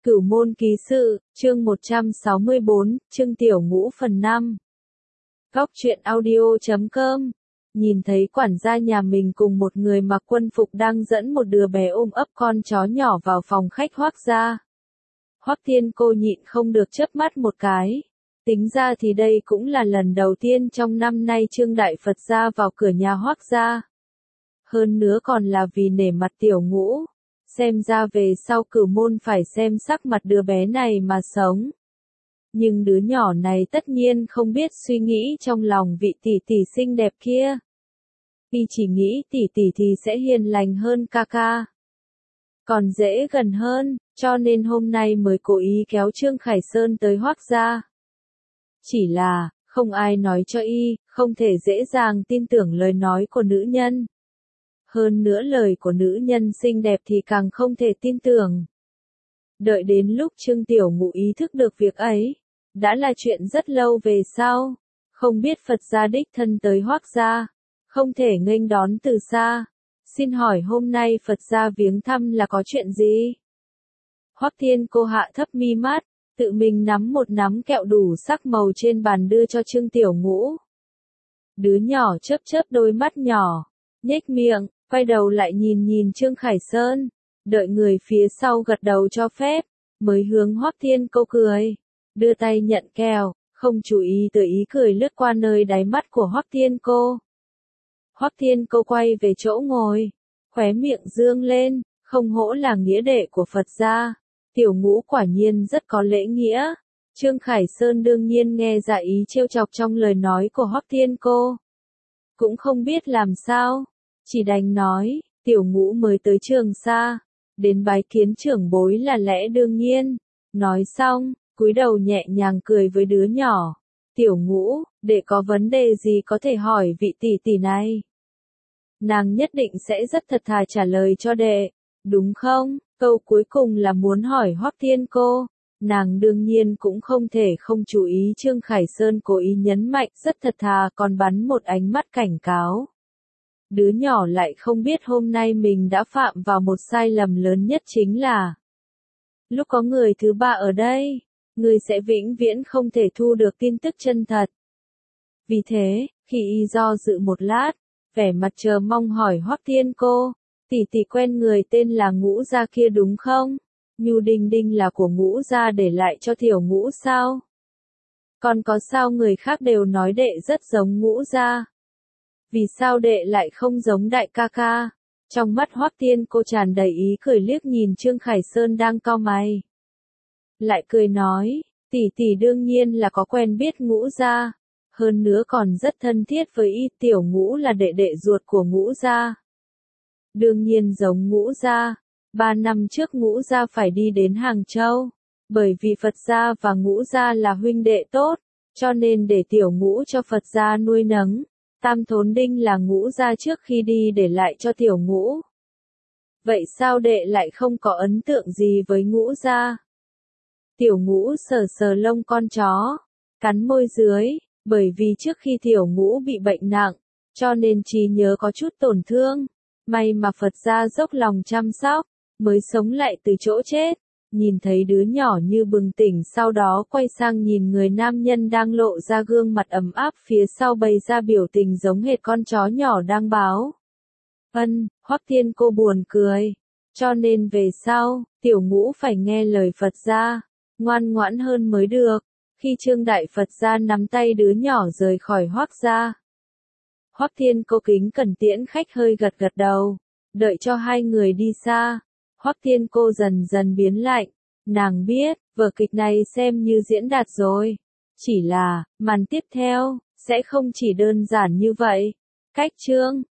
Cửu môn ký sự, chương 164, chương tiểu ngũ phần 5. Góc truyện audio.com. Nhìn thấy quản gia nhà mình cùng một người mặc quân phục đang dẫn một đứa bé ôm ấp con chó nhỏ vào phòng khách Hoắc gia. Hoắc Thiên Cô nhịn không được chớp mắt một cái. Tính ra thì đây cũng là lần đầu tiên trong năm nay Trương Đại Phật gia vào cửa nhà Hoắc gia. Hơn nữa còn là vì nể mặt tiểu ngũ. Xem ra về sau Cửu môn phải xem sắc mặt đứa bé này mà sống. Nhưng đứa nhỏ này tất nhiên không biết suy nghĩ trong lòng vị tỷ tỷ xinh đẹp kia. Y chỉ nghĩ tỷ tỷ thì sẽ hiền lành hơn ca ca. Còn dễ gần hơn, cho nên hôm nay mới cố ý kéo Trương Khải Sơn tới Hoắc gia. Chỉ là, không ai nói cho y, không thể dễ dàng tin tưởng lời nói của nữ nhân. Hơn nữa lời của nữ nhân xinh đẹp thì càng không thể tin tưởng. Đợi đến lúc Trương Tiểu Ngũ ý thức được việc ấy, đã là chuyện rất lâu về sau. Không biết Phật gia đích thân tới Hoắc gia, không thể nghênh đón từ xa. Xin hỏi hôm nay Phật gia viếng thăm là có chuyện gì? Hoắc Thiên Cô hạ thấp mi mắt, tự mình nắm một nắm kẹo đủ sắc màu trên bàn đưa cho Trương Tiểu Ngũ. Đứa nhỏ chớp chớp đôi mắt nhỏ, nhếch miệng, quay đầu lại nhìn Trương Khải Sơn, đợi người phía sau gật đầu cho phép, mới hướng Hoắc Thiên Cô cười, đưa tay nhận kẹo, không chú ý tới ý cười lướt qua nơi đáy mắt của Hoắc Thiên Cô. Hoắc Thiên Cô quay về chỗ ngồi, khóe miệng dương lên, không hổ là nghĩa đệ của Phật gia, Tiểu Ngũ quả nhiên rất có lễ nghĩa. Trương Khải Sơn đương nhiên nghe ra ý trêu chọc trong lời nói của Hoắc Thiên Cô, cũng không biết làm sao. Chỉ đành nói, Tiểu Ngũ mới tới Trường Sa, đến bái kiến trưởng bối là lẽ đương nhiên. Nói xong, cúi đầu nhẹ nhàng cười với đứa nhỏ. Tiểu Ngũ, đệ có vấn đề gì có thể hỏi vị tỷ tỷ này? Nàng nhất định sẽ rất thật thà trả lời cho đệ, đúng không? Câu cuối cùng là muốn hỏi Hoắc Thiên Cô. Nàng đương nhiên cũng không thể không chú ý Trương Khải Sơn cố ý nhấn mạnh rất thật thà còn bắn một ánh mắt cảnh cáo. Đứa nhỏ lại không biết hôm nay mình đã phạm vào một sai lầm lớn nhất chính là lúc có người thứ ba ở đây, người sẽ vĩnh viễn không thể thu được tin tức chân thật. Vì thế, khi y do dự một lát, vẻ mặt chờ mong hỏi Hoắc Thiên Cô, tỷ tỷ quen người tên là Ngũ gia kia đúng không? Nhu Đinh Đinh là của Ngũ gia để lại cho Tiểu Ngũ sao? Còn có sao người khác đều nói đệ rất giống Ngũ gia? Vì sao đệ lại không giống đại ca ca? Trong mắt Hoắc Thiên Cô tràn đầy ý cười liếc nhìn Trương Khải Sơn đang cau mày. Lại cười nói, tỷ tỷ đương nhiên là có quen biết Ngũ gia, hơn nữa còn rất thân thiết với y. Tiểu Ngũ là đệ đệ ruột của Ngũ gia. Đương nhiên giống Ngũ gia. 3 năm trước Ngũ gia phải đi đến Hàng Châu, bởi vì Phật gia và Ngũ gia là huynh đệ tốt, cho nên để Tiểu Ngũ cho Phật gia nuôi nấng. Tam Thốn Đinh là Ngũ gia trước khi đi để lại cho Tiểu Ngũ. Vậy sao đệ lại không có ấn tượng gì với Ngũ gia? Tiểu Ngũ sờ sờ lông con chó, cắn môi dưới, bởi vì trước khi Tiểu Ngũ bị bệnh nặng, cho nên trí nhớ có chút tổn thương. May mà Phật gia dốc lòng chăm sóc, mới sống lại từ chỗ chết. Nhìn thấy đứa nhỏ như bừng tỉnh, sau đó quay sang nhìn người nam nhân đang lộ ra gương mặt ấm áp phía sau bày ra biểu tình giống hệt con chó nhỏ đang báo. Hoắc Thiên Cô buồn cười. Cho nên về sau, Tiểu Ngũ phải nghe lời Phật gia, ngoan ngoãn hơn mới được. Khi Trương Đại Phật gia nắm tay đứa nhỏ rời khỏi Hoắc gia, Hoắc Thiên Cô kính cẩn tiễn khách hơi gật gật đầu, đợi cho hai người đi xa. Hoắc Thiên Cô dần dần biến lạnh, nàng biết, vở kịch này xem như diễn đạt rồi. Chỉ là, màn tiếp theo, sẽ không chỉ đơn giản như vậy. Cách chương,